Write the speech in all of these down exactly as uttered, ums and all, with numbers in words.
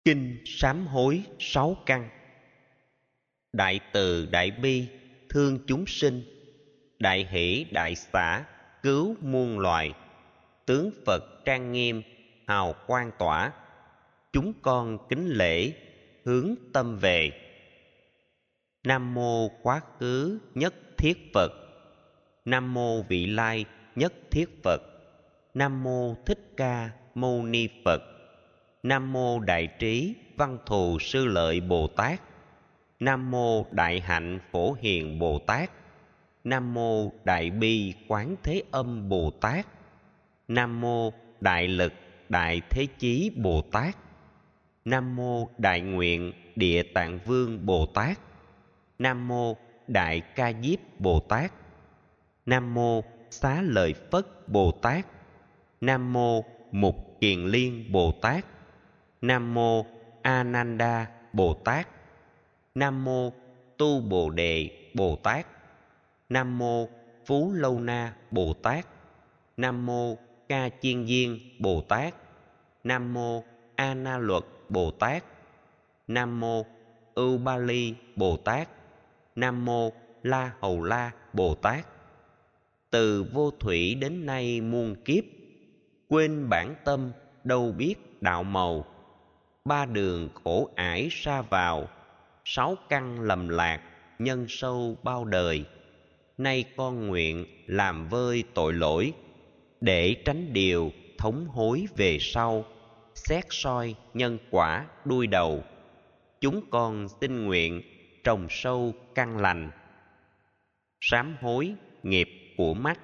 Kinh sám hối sáu căn. Đại từ đại bi thương chúng sinh, đại hỷ đại xả cứu muôn loài. Tướng Phật trang nghiêm hào quang tỏa, chúng con kính lễ hướng tâm về. Nam mô quá khứ nhất thiết Phật, Nam mô vị lai nhất thiết Phật, Nam mô Thích Ca Mâu Ni Phật, Nam mô Đại Trí Văn Thù Sư Lợi Bồ Tát, Nam mô Đại Hạnh Phổ Hiền Bồ Tát, Nam mô Đại Bi Quán Thế Âm Bồ Tát, Nam mô Đại Lực Đại Thế Chí Bồ Tát, Nam mô Đại Nguyện Địa Tạng Vương Bồ Tát, Nam mô Đại Ca Diếp Bồ Tát, Nam mô Xá Lợi Phất Bồ Tát, Nam mô Mục Kiền Liên Bồ Tát, Nam mô A Nan Đa Bồ Tát, Nam mô Tu Bồ Đề Bồ Tát, Nam mô Phú Lâu Na Bồ Tát, Nam mô Ca Chiên Viên Bồ Tát, Nam mô A Na Luật Bồ Tát, Nam mô Ưu Ba Ly Bồ Tát, Nam mô La Hầu La Bồ Tát. Từ vô thủy đến nay muôn kiếp, quên bản tâm đâu biết đạo màu. Ba đường khổ ải sa vào, sáu căn lầm lạc nhân sâu bao đời. Nay con nguyện làm vơi tội lỗi, để tránh điều thống hối về sau. Xét soi nhân quả đuôi đầu, chúng con xin nguyện trồng sâu căn lành. Sám hối nghiệp của mắt,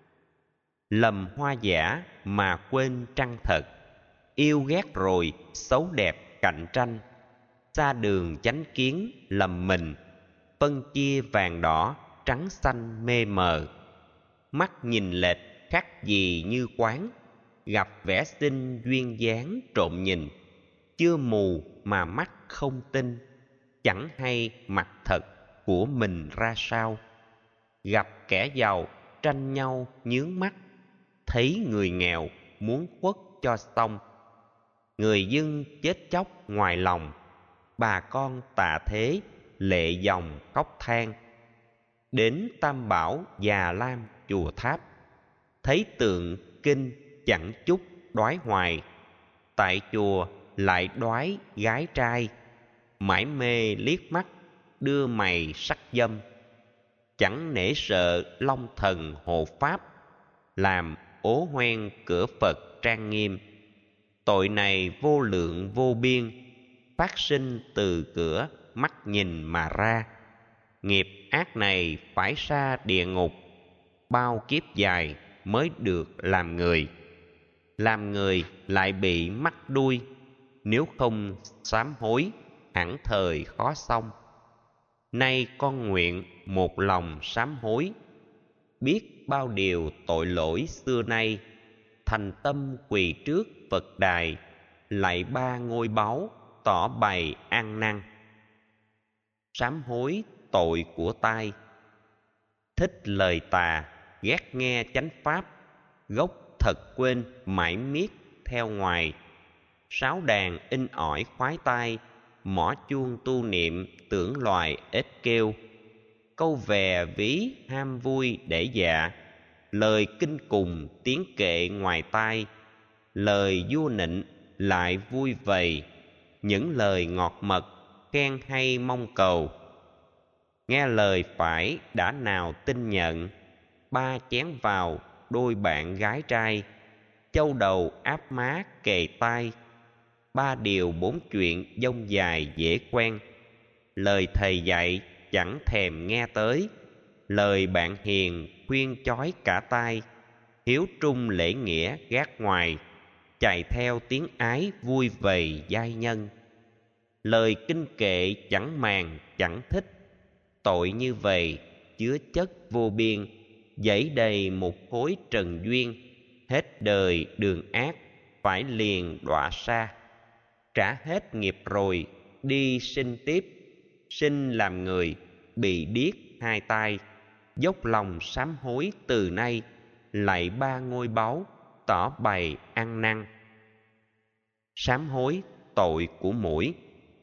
lầm hoa giả mà quên trăng thật. Yêu ghét rồi xấu đẹp cạnh tranh, xa đường chánh kiến lầm mình. Phân chia vàng đỏ trắng xanh mê mờ, mắt nhìn lệch khác gì như quán. Gặp vẻ xinh duyên dáng trộm nhìn, chưa mù mà mắt không tin. Chẳng hay mặt thật của mình ra sao. Gặp kẻ giàu tranh nhau nhướng mắt, thấy người nghèo muốn khuất cho xong. Người dân chết chóc ngoài lòng, bà con tạ thế lệ dòng khóc than. Đến Tam Bảo Già Lam chùa tháp, thấy tượng kinh chẳng chút đoái hoài. Tại chùa lại đoái gái trai, mải mê liếc mắt đưa mày sắc dâm. Chẳng nể sợ long thần hộ pháp, làm ố hoen cửa Phật trang nghiêm. Tội này vô lượng vô biên, phát sinh từ cửa mắt nhìn mà ra. Nghiệp ác này phải xa địa ngục, bao kiếp dài mới được làm người. Làm người lại bị mắc đuôi, nếu không sám hối hẳn thời khó xong. Nay con nguyện một lòng sám hối, biết bao điều tội lỗi xưa nay. Thành tâm quỳ trước Phật đài, lạy ba ngôi báu tỏ bày ăn năn. Sám hối tội của tai, thích lời tà ghét nghe chánh pháp. Gốc thật quên mãi miết theo ngoài, sáo đàn in ỏi khoái tai. Mõ chuông tu niệm tưởng loài ếch kêu, câu vè ví ham vui để dạ. Lời kinh cùng tiếng kệ ngoài tai, lời vua nịnh lại vui vầy. Những lời ngọt mật khen hay mong cầu, nghe lời phải đã nào tin nhận. Ba chén vào đôi bạn gái trai, châu đầu áp má kề tai. Ba điều bốn chuyện dông dài dễ quen, lời thầy dạy chẳng thèm nghe tới. Lời bạn hiền khuyên chói cả tai, hiếu trung lễ nghĩa gác ngoài. Chạy theo tiếng ái vui vầy giai nhân, lời kinh kệ chẳng màng chẳng thích. Tội như vậy chứa chất vô biên, dẫy đầy một khối trần duyên. Hết đời đường ác phải liền đọa xa, trả hết nghiệp rồi đi sinh tiếp. Sinh làm người bị điếc hai tai, dốc lòng sám hối từ nay. Lạy ba ngôi báu tỏ bày ăn năn. Sám hối tội của muỗi.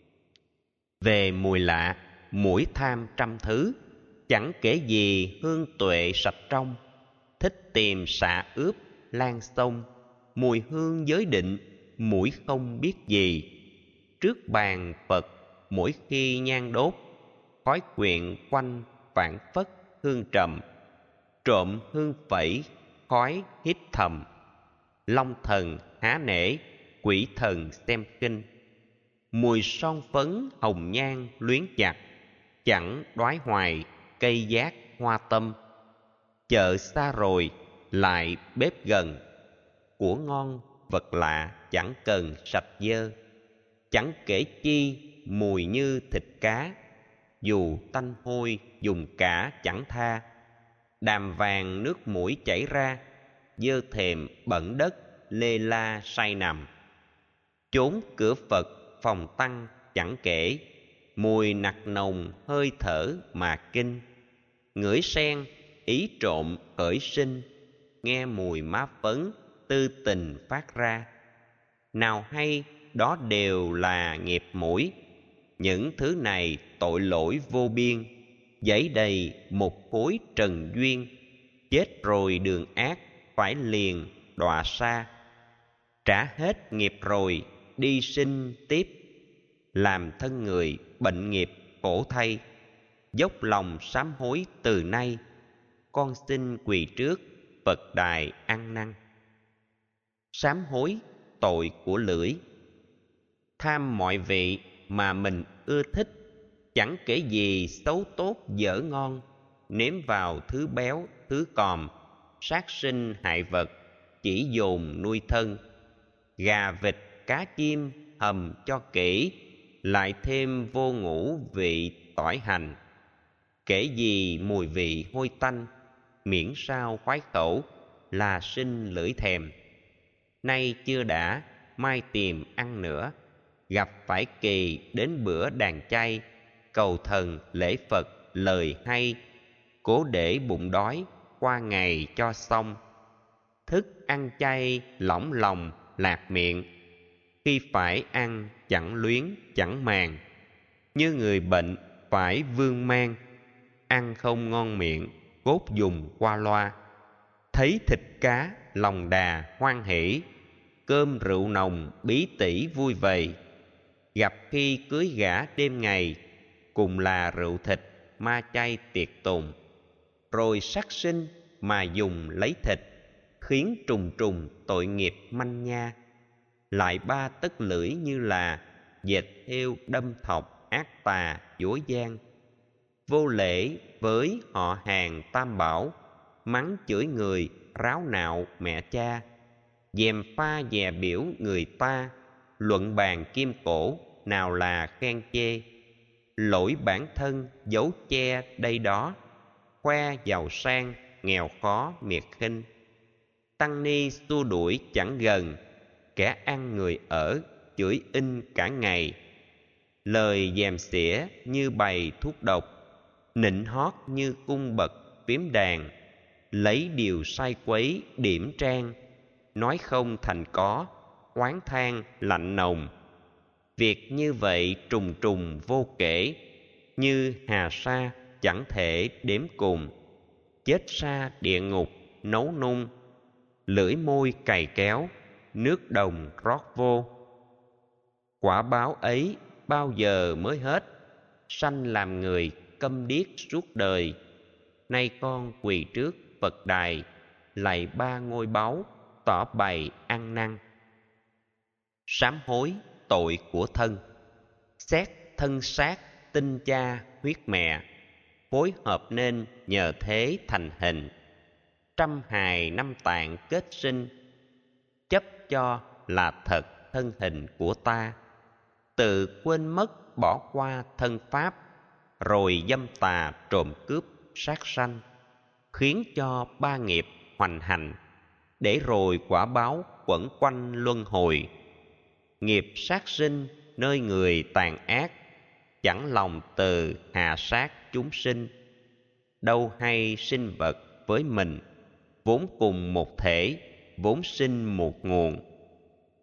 Về mùi lạ, muỗi tham trăm thứ, chẳng kể gì hương tuệ sạch trong. Thích tìm xạ ướp lan sông, mùi hương giới định, muỗi không biết gì. Trước bàn Phật mỗi khi nhang đốt, khói quyện quanh vạn phất hương trầm. Trộm hương phẩy, khói hít thầm, long thần há nể, quỷ thần xem kinh. Mùi son phấn hồng nhan luyến chặt, chẳng đoái hoài cây giác hoa tâm. Chợ xa rồi lại bếp gần, của ngon vật lạ chẳng cần sạch dơ. Chẳng kể chi mùi như thịt cá, dù tanh hôi dùng cả chẳng tha. Đàm vàng nước mũi chảy ra, dơ thềm bẩn đất lê la say nằm. Chốn cửa Phật phòng tăng chẳng kể, mùi nặc nồng hơi thở mà kinh. Ngửi sen ý trộm khởi sinh, nghe mùi má phấn tư tình phát ra. Nào hay đó đều là nghiệp muỗi, những thứ này tội lỗi vô biên. Giấy đầy một khối trần duyên, chết rồi đường ác phải liền đọa xa. Trả hết nghiệp rồi đi sinh tiếp, làm thân người bệnh nghiệp khổ thay. Dốc lòng sám hối từ nay, con xin quỳ trước Phật đài ăn năn. Sám hối tội của lưỡi. Tham mọi vị mà mình ưa thích, chẳng kể gì xấu tốt dở ngon. Nếm vào thứ béo thứ còm, sát sinh hại vật, chỉ dồn nuôi thân. Gà vịt cá chim hầm cho kỹ, lại thêm vô ngũ vị tỏi hành. Kể gì mùi vị hôi tanh, miễn sao khoái khẩu là sinh lưỡi thèm. Nay chưa đã, mai tìm ăn nữa, gặp phải kỳ đến bữa đàn chay. Cầu thần lễ Phật lời hay, cố để bụng đói qua ngày cho xong. Thức ăn chay lỏng lòng lạc miệng, khi phải ăn chẳng luyến chẳng màng. Như người bệnh phải vương mang, ăn không ngon miệng cốt dùng qua loa. Thấy thịt cá lòng đà hoan hỷ, cơm rượu nồng bí tỉ vui vầy. Gặp khi cưới gả đêm ngày, cùng là rượu thịt ma chay tiệc tùng. Rồi sát sinh mà dùng lấy thịt, khiến trùng trùng tội nghiệp manh nha. Lại ba tấc lưỡi như là dệt thêu đâm thọc ác tà dối gian. Vô lễ với họ hàng tam bảo, mắng chửi người ráo nạo mẹ cha. Dèm pha dè biểu người ta, luận bàn kim cổ nào là khen chê. Lỗi bản thân giấu che đây đó, khoe giàu sang nghèo khó miệt khinh. Tăng ni xua đuổi chẳng gần, kẻ ăn người ở chửi in cả ngày. Lời dèm xỉa như bày thuốc độc, nịnh hót như cung bậc phím đàn. Lấy điều sai quấy điểm trang, nói không thành có, oán than lạnh nồng. Việc như vậy trùng trùng vô kể, như hà sa chẳng thể đếm cùng. Chết xa địa ngục nấu nung, lưỡi môi cày kéo, nước đồng rót vô. Quả báo ấy bao giờ mới hết, sanh làm người câm điếc suốt đời. Nay con quỳ trước Phật đài, lạy ba ngôi báu tỏ bày ăn năn. Sám hối tội của thân. Xét thân xác tinh cha huyết mẹ, phối hợp nên nhờ thế thành hình. Trăm hài năm tạng kết sinh, chấp cho là thật thân hình của ta. Tự quên mất bỏ qua thân pháp, rồi dâm tà trộm cướp sát sanh, khiến cho ba nghiệp hoành hành, để rồi quả báo quẩn quanh luân hồi. Nghiệp sát sinh nơi người tàn ác, chẳng lòng từ hà sát chúng sinh. Đâu hay sinh vật với mình, vốn cùng một thể, vốn sinh một nguồn.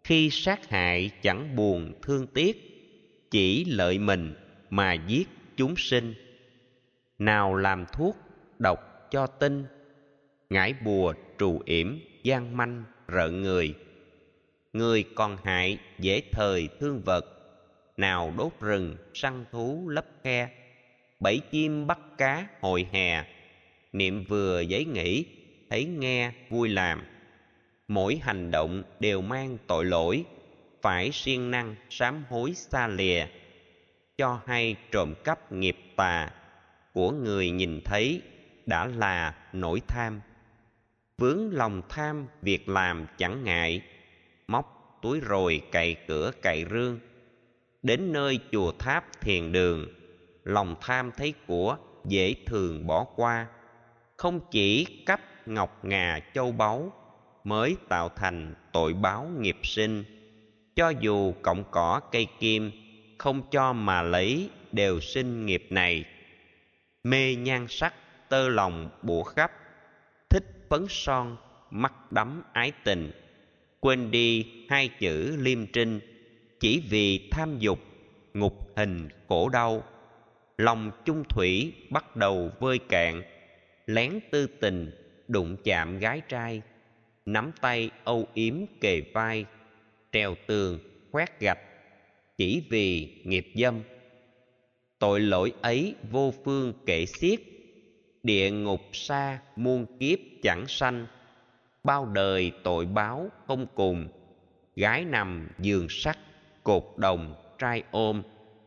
Khi sát hại chẳng buồn thương tiếc, chỉ lợi mình mà giết chúng sinh. Nào làm thuốc độc cho tinh, ngải bùa trù yểm gian manh rợn người. Người còn hại dễ thời thương vật, nào đốt rừng săn thú lấp khe. Bẫy chim bắt cá hồi hè, niệm vừa giấy nghĩ, thấy nghe vui làm. Mỗi hành động đều mang tội lỗi, phải siêng năng sám hối xa lìa. Cho hay trộm cắp nghiệp tà, của người nhìn thấy đã là nỗi tham. Vướng lòng tham việc làm chẳng ngại, móc túi rồi cày cửa cày rương. Đến nơi chùa tháp thiền đường, lòng tham thấy của dễ thường bỏ qua. Không chỉ cắp ngọc ngà châu báu, mới tạo thành tội báo nghiệp sinh. Cho dù cọng cỏ cây kim, không cho mà lấy đều sinh nghiệp này. Mê nhan sắc tơ lòng bủa khắp, thích phấn son mắt đắm ái tình. Quên đi hai chữ liêm trinh, chỉ vì tham dục ngục hình khổ đau. Lòng chung thủy bắt đầu vơi cạn, lén tư tình đụng chạm gái trai. Nắm tay âu yếm kề vai, trèo tường khoét gạch, chỉ vì nghiệp dâm. Tội lỗi ấy vô phương kể xiết, địa ngục xa muôn kiếp chẳng sanh. Bao đời tội báo không cùng, gái nằm giường sắt cột đồng trai ôm.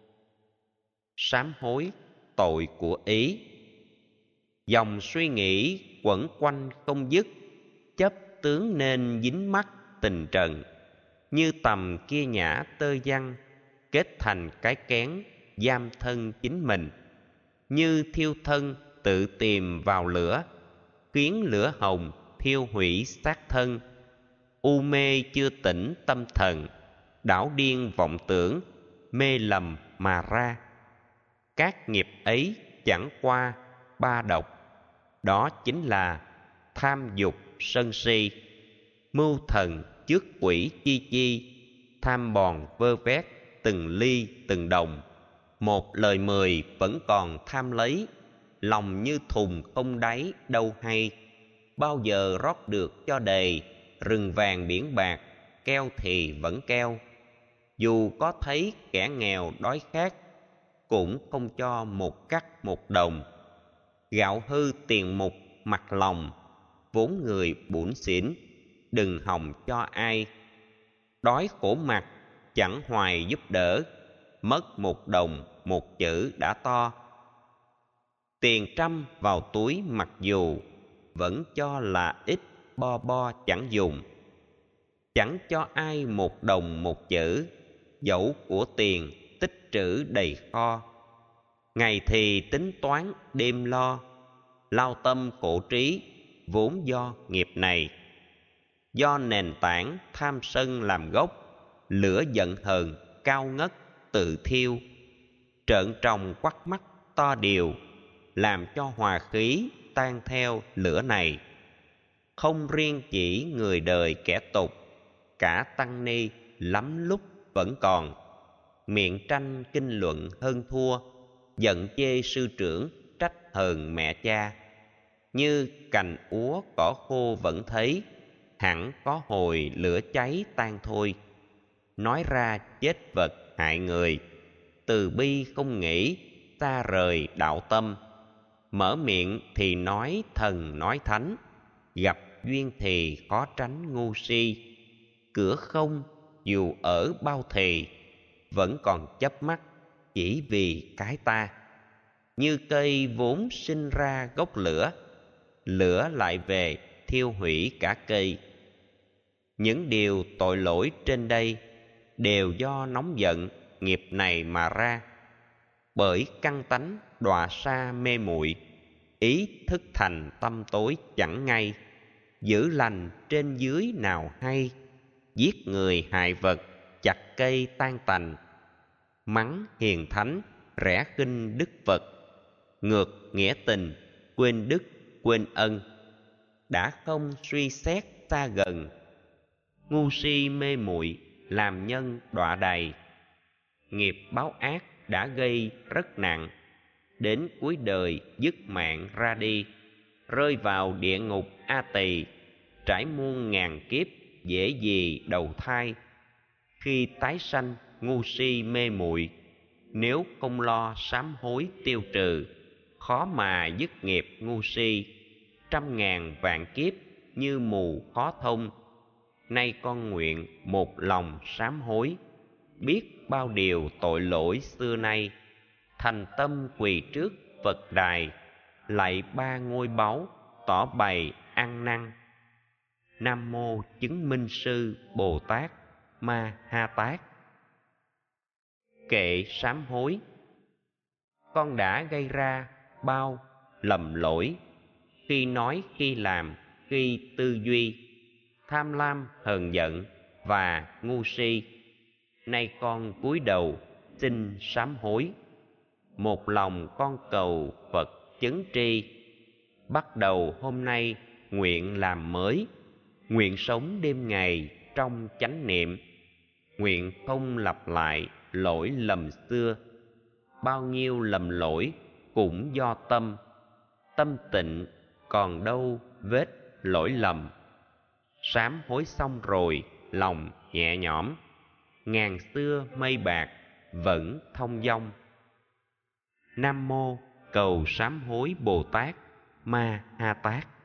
Sám hối tội của ý, dòng suy nghĩ quẩn quanh không dứt. Chấp tướng nên dính mắc tình trần, như tầm kia nhã tơ văng. Kết thành cái kén giam thân chính mình, như thiêu thân tự tìm vào lửa. Khiến lửa hồng thiêu hủy xác thân, u mê chưa tỉnh tâm thần. Đảo điên vọng tưởng, mê lầm mà ra. Các nghiệp ấy chẳng qua ba độc, đó chính là tham dục sân si, mưu thần trước quỷ chi chi. Tham bòn vơ vét từng ly từng đồng, một lời mười vẫn còn tham lấy. Lòng như thùng không đáy đâu hay, bao giờ rót được cho đầy. Rừng vàng biển bạc, keo thì vẫn keo. Dù có thấy kẻ nghèo đói khát, cũng không cho một cắc một đồng. Gạo hư tiền mục mặt lòng, vốn người bủn xỉn, đừng hòng cho ai. Đói khổ mặt chẳng hoài giúp đỡ, mất một đồng một chữ đã to. Tiền trăm vào túi mặc dù, vẫn cho là ít bo bo chẳng dùng. Chẳng cho ai một đồng một chữ, dẫu của tiền tích trữ đầy kho. Ngày thì tính toán đêm lo, lao tâm khổ trí vốn do nghiệp này. Do nền tảng tham sân làm gốc, lửa giận hờn cao ngất tự thiêu. Trợn tròng quắt mắt to điều, làm cho hòa khí tan theo lửa này. Không riêng chỉ người đời kẻ tục, cả tăng ni lắm lúc vẫn còn. Miệng tranh kinh luận hơn thua, giận chê sư trưởng trách hờn mẹ cha. Như cành úa cỏ khô vẫn thấy, hẳn có hồi lửa cháy tan thôi. Nói ra chết vật hại người, từ bi không nghĩ, xa rời đạo tâm. Mở miệng thì nói thần nói thánh, gặp duyên thì khó tránh ngu si. Cửa không dù ở bao thì, vẫn còn chớp mắt chỉ vì cái ta. Như cây vốn sinh ra gốc lửa, lửa lại về thiêu hủy cả cây. Những điều tội lỗi trên đây đều do nóng giận nghiệp này mà ra. Bởi căn tánh đọa sa mê muội, ý thức thành tâm tối chẳng ngay. Giữ lành trên dưới nào hay, giết người hại vật chặt cây tan tành. Mắng hiền thánh rẻ khinh đức vật, ngược nghĩa tình quên đức quên ân. Đã không suy xét xa gần, ngu si mê muội làm nhân đọa đầy. Nghiệp báo ác đã gây rất nặng, đến cuối đời dứt mạng ra đi, rơi vào địa ngục A Tỳ, trải muôn ngàn kiếp dễ gì đầu thai. Khi tái sanh ngu si mê muội, nếu không lo sám hối tiêu trừ, khó mà dứt nghiệp ngu si. Trăm ngàn vạn kiếp như mù khó thông, nay con nguyện một lòng sám hối. Biết bao điều tội lỗi xưa nay, thành tâm quỳ trước Phật đài, lạy ba ngôi báu tỏ bày ăn năn. Nam mô chứng minh sư Bồ Tát Ma Ha Tát. Kệ sám hối. Con đã gây ra bao lầm lỗi, khi nói khi làm, khi tư duy, tham lam hờn giận và ngu si. Nay con cúi đầu xin sám hối, một lòng con cầu Phật chứng tri. Bắt đầu hôm nay nguyện làm mới, nguyện sống đêm ngày trong chánh niệm, nguyện không lặp lại lỗi lầm xưa. Bao nhiêu lầm lỗi cũng do tâm, tâm tịnh còn đâu vết lỗi lầm. Sám hối xong rồi lòng nhẹ nhõm, ngàn xưa mây bạc vẫn thông dong. Nam mô cầu sám hối Bồ Tát Ma Ha Tát.